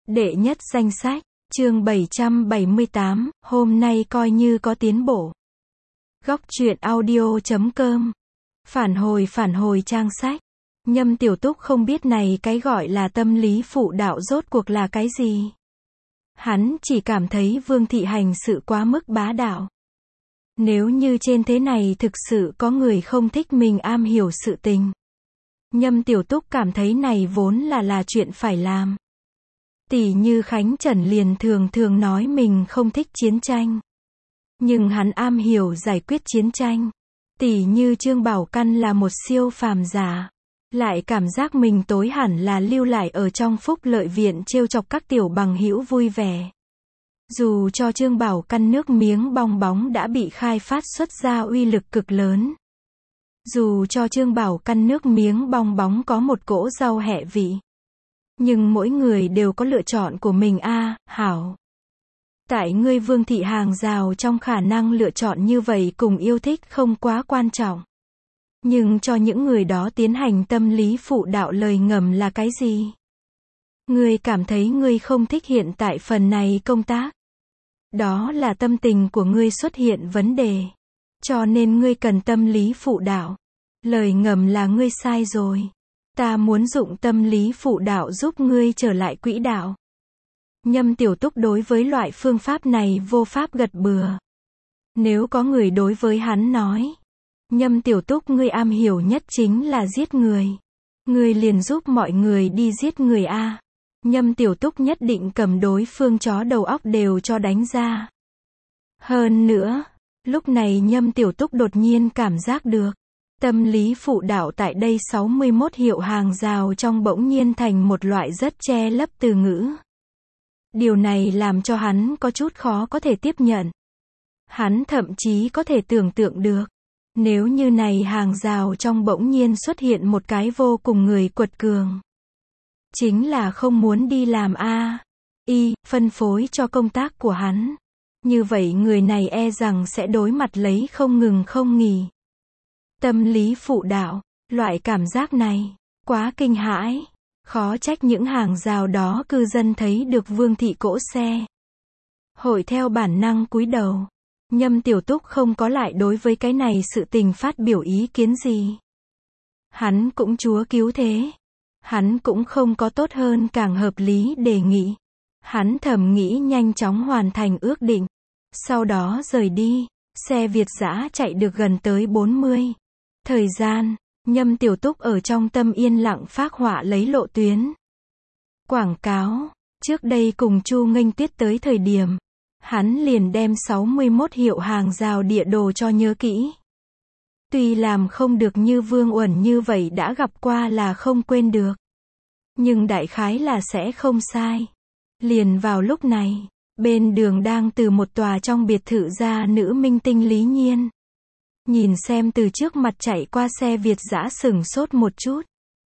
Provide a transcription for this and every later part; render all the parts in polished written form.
Đệ nhất danh sách, chương 778, hôm nay coi như có tiến bộ. Góc truyện audio.com. Phản hồi trang sách. Nhâm Tiểu Túc không biết này cái gọi là tâm lý phụ đạo rốt cuộc là cái gì. Hắn chỉ cảm thấy Vương Thị hành sự quá mức bá đạo. Nếu như trên thế này thực sự có người không thích mình am hiểu sự tình, Nhâm Tiểu Túc cảm thấy này vốn là chuyện phải làm. Tỷ như Khánh Trần liền thường nói mình không thích chiến tranh, nhưng hắn am hiểu giải quyết chiến tranh. Tỷ như Trương Bảo Căn là một siêu phàm giả, lại cảm giác mình tối hẳn là lưu lại ở trong Phúc Lợi Viện trêu chọc các tiểu bằng hữu vui vẻ. Dù cho Trương Bảo Căn nước miếng bong bóng đã bị khai phát xuất ra uy lực cực lớn. Dù cho Trương Bảo Căn nước miếng bong bóng có một cỗ rau hẹ vị. Nhưng mỗi người đều có lựa chọn của mình hảo. Tại ngươi Vương Thị hàng rào trong khả năng lựa chọn như vậy cùng yêu thích không quá quan trọng. Nhưng cho những người đó tiến hành tâm lý phụ đạo lời ngầm là cái gì? Ngươi cảm thấy ngươi không thích hiện tại phần này công tác. Đó là tâm tình của ngươi xuất hiện vấn đề. Cho nên ngươi cần tâm lý phụ đạo. Lời ngầm là ngươi sai rồi. Ta muốn dụng tâm lý phụ đạo giúp ngươi trở lại quỹ đạo. Nhâm Tiểu Túc đối với loại phương pháp này vô pháp gật bừa. Nếu có người đối với hắn nói, Nhâm Tiểu Túc ngươi am hiểu nhất chính là giết người. Ngươi liền giúp mọi người đi giết người Nhâm Tiểu Túc nhất định cầm đối phương chó đầu óc đều cho đánh ra. Hơn nữa, lúc này Nhâm Tiểu Túc đột nhiên cảm giác được. Tâm lý phụ đạo tại đây 61 hiệu hàng rào trong bỗng nhiên thành một loại rất che lấp từ ngữ. Điều này làm cho hắn có chút khó có thể tiếp nhận. Hắn thậm chí có thể tưởng tượng được. Nếu như này hàng rào trong bỗng nhiên xuất hiện một cái vô cùng người quật cường. Chính là không muốn đi làm phân phối cho công tác của hắn. Như vậy người này e rằng sẽ đối mặt lấy không ngừng không nghỉ. Tâm lý phụ đạo, loại cảm giác này, quá kinh hãi. Khó trách những hàng rào đó cư dân thấy được Vương Thị cỗ xe. Hội theo bản năng cúi đầu. Nhâm Tiểu Túc không có lại đối với cái này sự tình phát biểu ý kiến gì. Hắn cũng Chúa cứu thế. Hắn cũng không có tốt hơn càng hợp lý đề nghị. Hắn thầm nghĩ nhanh chóng hoàn thành ước định. Sau đó rời đi. Xe Việt dã chạy được gần tới 40. Thời gian, Nhâm Tiểu Túc ở trong tâm yên lặng phác họa lấy lộ tuyến. Quảng cáo, trước đây cùng Chu Nghênh Tuyết tới thời điểm, hắn liền đem 61 hiệu hàng rào địa đồ cho nhớ kỹ. Tuy làm không được như Vương Uẩn như vậy đã gặp qua là không quên được. Nhưng đại khái là sẽ không sai. Liền vào lúc này, bên đường đang từ một tòa trong biệt thự ra nữ minh tinh Lý Nhiên. Nhìn xem từ trước mặt chạy qua xe Việt dã sửng sốt một chút.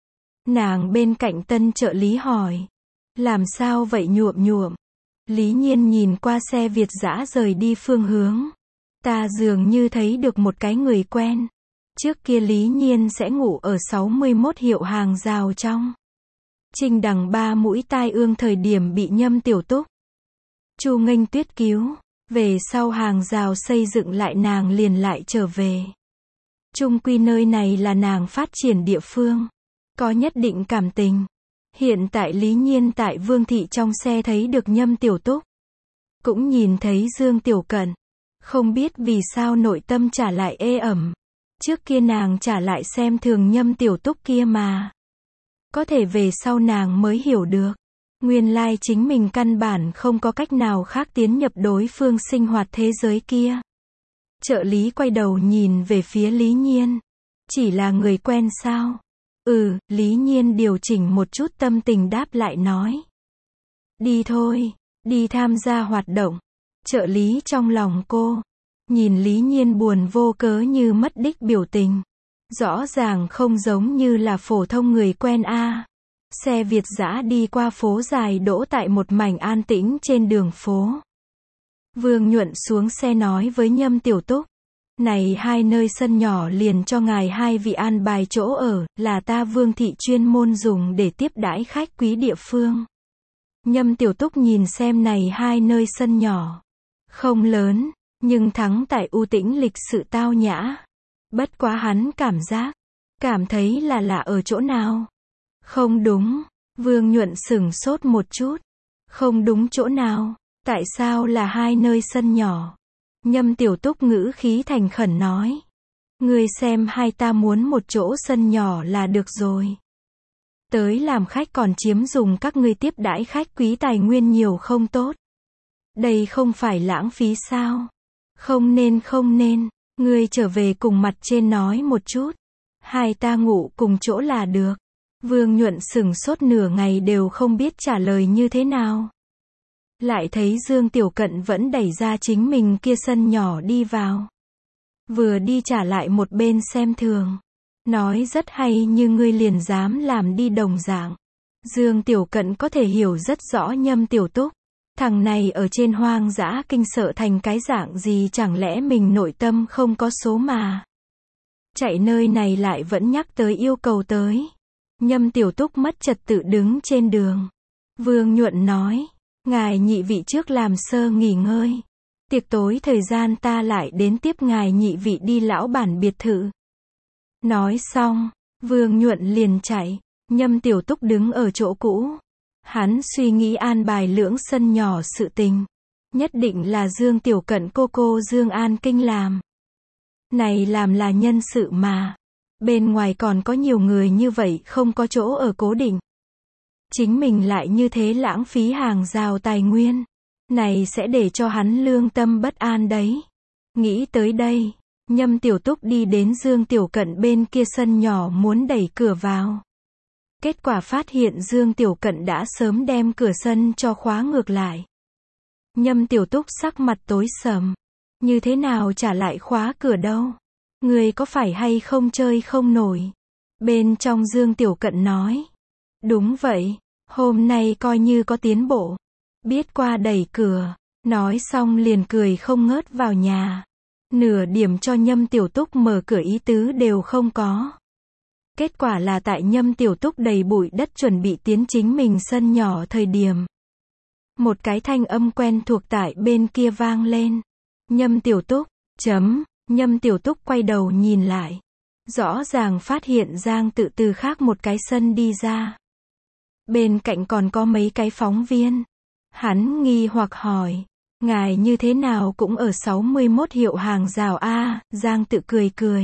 Nàng bên cạnh tân trợ lý hỏi. Làm sao vậy nhuộm? Lý Nhiên nhìn qua xe Việt dã rời đi phương hướng. Ta dường như thấy được một cái người quen. Trước kia Lý Nhiên sẽ ngủ ở 61 hiệu hàng rào trong. Trình Đằng 3 mũi tai ương thời điểm bị Nhâm Tiểu Túc, Chu Nghênh Tuyết cứu. Về sau hàng rào xây dựng lại nàng liền lại trở về. Chung quy nơi này là nàng phát triển địa phương. Có nhất định cảm tình. Hiện tại Lý Nhiên tại Vương Thị trong xe thấy được Nhâm Tiểu Túc. Cũng nhìn thấy Dương Tiểu Cận. Không biết vì sao nội tâm trả lại ê ẩm. Trước kia nàng trả lại xem thường Nhâm Tiểu Túc kia mà. Có thể về sau nàng mới hiểu được. Nguyên lai chính mình căn bản không có cách nào khác tiến nhập đối phương sinh hoạt thế giới kia. Trợ lý quay đầu nhìn về phía Lý Nhiên. Chỉ là người quen sao? Lý Nhiên điều chỉnh một chút tâm tình đáp lại nói. Đi thôi, đi tham gia hoạt động. Trợ lý trong lòng cô. Nhìn Lý Nhiên buồn vô cớ như mất đích biểu tình. Rõ ràng không giống như là phổ thông người quen Xe Việt dã đi qua phố dài đỗ tại một mảnh an tĩnh trên đường phố. Vương Nhuận xuống xe nói với Nhâm Tiểu Túc. Này hai nơi sân nhỏ liền cho ngài hai vị an bài chỗ ở, là ta Vương Thị chuyên môn dùng để tiếp đãi khách quý địa phương. Nhâm Tiểu Túc nhìn xem này hai nơi sân nhỏ. Không lớn, nhưng thắng tại u tĩnh lịch sự tao nhã. Bất quá hắn cảm thấy là lạ ở chỗ nào. Không đúng, Vương Nhuận sửng sốt một chút. Không đúng chỗ nào, tại sao là hai nơi sân nhỏ? Nhâm Tiểu Túc ngữ khí thành khẩn nói. Ngươi xem hai ta muốn một chỗ sân nhỏ là được rồi. Tới làm khách còn chiếm dùng các ngươi tiếp đãi khách quý tài nguyên nhiều không tốt. Đây không phải lãng phí sao? Không nên, ngươi trở về cùng mặt trên nói một chút. Hai ta ngủ cùng chỗ là được. Vương Nhuận sửng sốt nửa ngày đều không biết trả lời như thế nào. Lại thấy Dương Tiểu Cận vẫn đẩy ra chính mình kia sân nhỏ đi vào. Vừa đi trả lại một bên xem thường. Nói rất hay như ngươi liền dám làm đi đồng dạng. Dương Tiểu Cận có thể hiểu rất rõ Nhâm Tiểu Túc. Thằng này ở trên hoang dã kinh sợ thành cái dạng gì, chẳng lẽ mình nội tâm không có số mà. Chạy nơi này lại vẫn nhắc tới yêu cầu tới. Nhâm Tiểu Túc mất trật tự đứng trên đường. Vương Nhuận nói, ngài nhị vị trước làm sơ nghỉ ngơi. Tiệc tối thời gian ta lại đến tiếp ngài nhị vị đi lão bản biệt thự. Nói xong, Vương Nhuận liền chạy. Nhâm Tiểu Túc đứng ở chỗ cũ. Hắn suy nghĩ an bài lưỡng sân nhỏ sự tình. Nhất định là Dương Tiểu Cận cô Dương An Kinh làm. Này làm là nhân sự mà. Bên ngoài còn có nhiều người như vậy không có chỗ ở cố định. Chính mình lại như thế lãng phí hàng rào tài nguyên. Này sẽ để cho hắn lương tâm bất an đấy. Nghĩ tới đây, Nhâm Tiểu Túc đi đến Dương Tiểu Cận bên kia sân nhỏ muốn đẩy cửa vào. Kết quả phát hiện Dương Tiểu Cận đã sớm đem cửa sân cho khóa ngược lại. Nhâm Tiểu Túc sắc mặt tối sầm. Như thế nào trả lại khóa cửa đâu? Người có phải hay không chơi không nổi? Bên trong Dương Tiểu Cận nói. Đúng vậy, hôm nay coi như có tiến bộ. Biết qua đẩy cửa. Nói xong liền cười không ngớt vào nhà. Nửa điểm cho Nhâm Tiểu Túc mở cửa ý tứ đều không có. Kết quả là tại Nhâm Tiểu Túc đầy bụi đất chuẩn bị tiến chính mình sân nhỏ thời điểm. Một cái thanh âm quen thuộc tại bên kia vang lên. Nhâm Tiểu Túc, Nhâm Tiểu Túc quay đầu nhìn lại. Rõ ràng phát hiện Giang Tự từ khác một cái sân đi ra. Bên cạnh còn có mấy cái phóng viên. Hắn nghi hoặc hỏi. Ngài như thế nào cũng ở 61 hiệu hàng rào A, Giang Tự cười.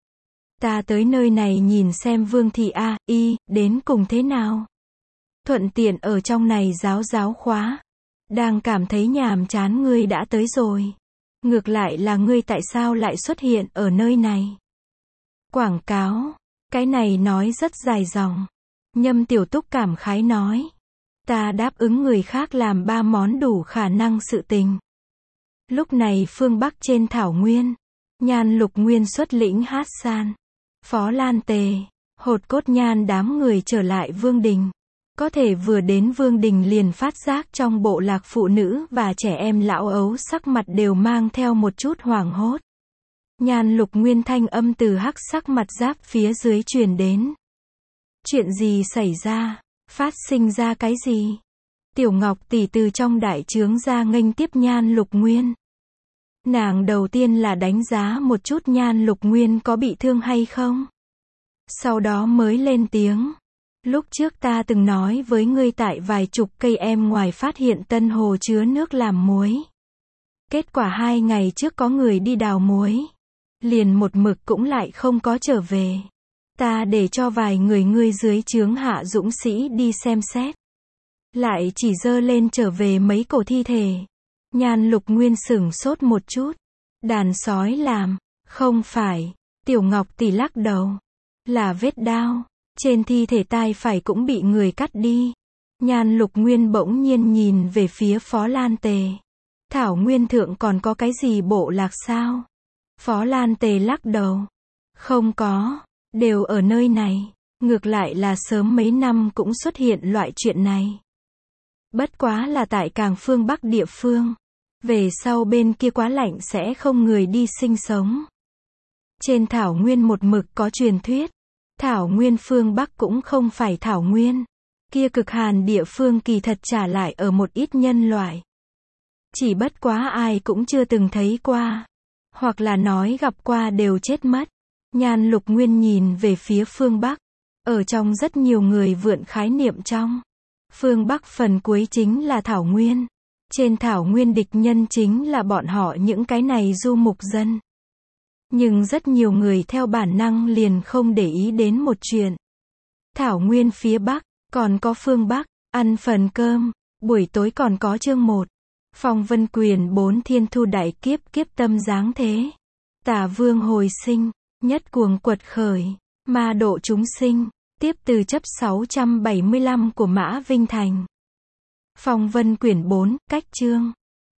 Ta tới nơi này nhìn xem Vương Thị A, Y, đến cùng thế nào. Thuận tiện ở trong này giáo khóa. Đang cảm thấy nhàm chán ngươi đã tới rồi. Ngược lại là ngươi tại sao lại xuất hiện ở nơi này. Quảng cáo. Cái này nói rất dài dòng. Nhâm Tiểu Túc cảm khái nói. Ta đáp ứng người khác làm 3 món đủ khả năng sự tình. Lúc này phương Bắc trên thảo nguyên. Nhan Lục Nguyên xuất lĩnh hát san. Phó Lan Tề, Hột Cốt Nhan đám người trở lại Vương Đình. Có thể vừa đến Vương Đình liền phát giác trong bộ lạc phụ nữ và trẻ em lão ấu sắc mặt đều mang theo một chút hoảng hốt. Nhan Lục Nguyên thanh âm từ hắc sắc mặt giáp phía dưới truyền đến. Chuyện gì xảy ra? Phát sinh ra cái gì? Tiểu Ngọc tỷ từ trong đại trướng ra nghênh tiếp Nhan Lục Nguyên. Nàng đầu tiên là đánh giá một chút Nhan Lục Nguyên có bị thương hay không. Sau đó mới lên tiếng. Lúc trước ta từng nói với ngươi tại vài chục cây em ngoài phát hiện tân hồ chứa nước làm muối. Kết quả 2 ngày trước có người đi đào muối. Liền một mực cũng lại không có trở về. Ta để cho vài người ngươi dưới trướng hạ dũng sĩ đi xem xét. Lại chỉ dơ lên trở về mấy cổ thi thể. Nhan Lục Nguyên sửng sốt một chút. Đàn sói làm. Không phải. Tiểu Ngọc tỷ lắc đầu. Là vết đao. Trên thi thể tai phải cũng bị người cắt đi. Nhan Lục Nguyên bỗng nhiên nhìn về phía Phó Lan Tề. Thảo Nguyên Thượng còn có cái gì bộ lạc sao? Phó Lan Tề lắc đầu. Không có. Đều ở nơi này. Ngược lại là sớm mấy năm cũng xuất hiện loại chuyện này. Bất quá là tại càng phương Bắc địa phương. Về sau bên kia quá lạnh sẽ không người đi sinh sống. Trên Thảo Nguyên một mực có truyền thuyết. Thảo Nguyên phương Bắc cũng không phải Thảo Nguyên. Kia cực hàn địa phương kỳ thật trả lại ở một ít nhân loại. Chỉ bất quá ai cũng chưa từng thấy qua. Hoặc là nói gặp qua đều chết mất. Nhan Lục Nguyên nhìn về phía phương Bắc. Ở trong rất nhiều người vượn khái niệm trong. Phương Bắc phần cuối chính là Thảo Nguyên. Trên Thảo Nguyên địch nhân chính là bọn họ những cái này du mục dân. Nhưng rất nhiều người theo bản năng liền không để ý đến một chuyện. Thảo Nguyên phía Bắc, còn có phương Bắc, ăn phần cơm, buổi tối còn có chương 1. Phong Vân Quyền 4 Thiên Thu Đại Kiếp Kiếp Tâm Giáng Thế. Tả Vương hồi sinh, nhất cuồng quật khởi, ma độ chúng sinh, tiếp từ chấp 675 của Mã Vinh Thành. Phong Vân Quyển 4, cách chương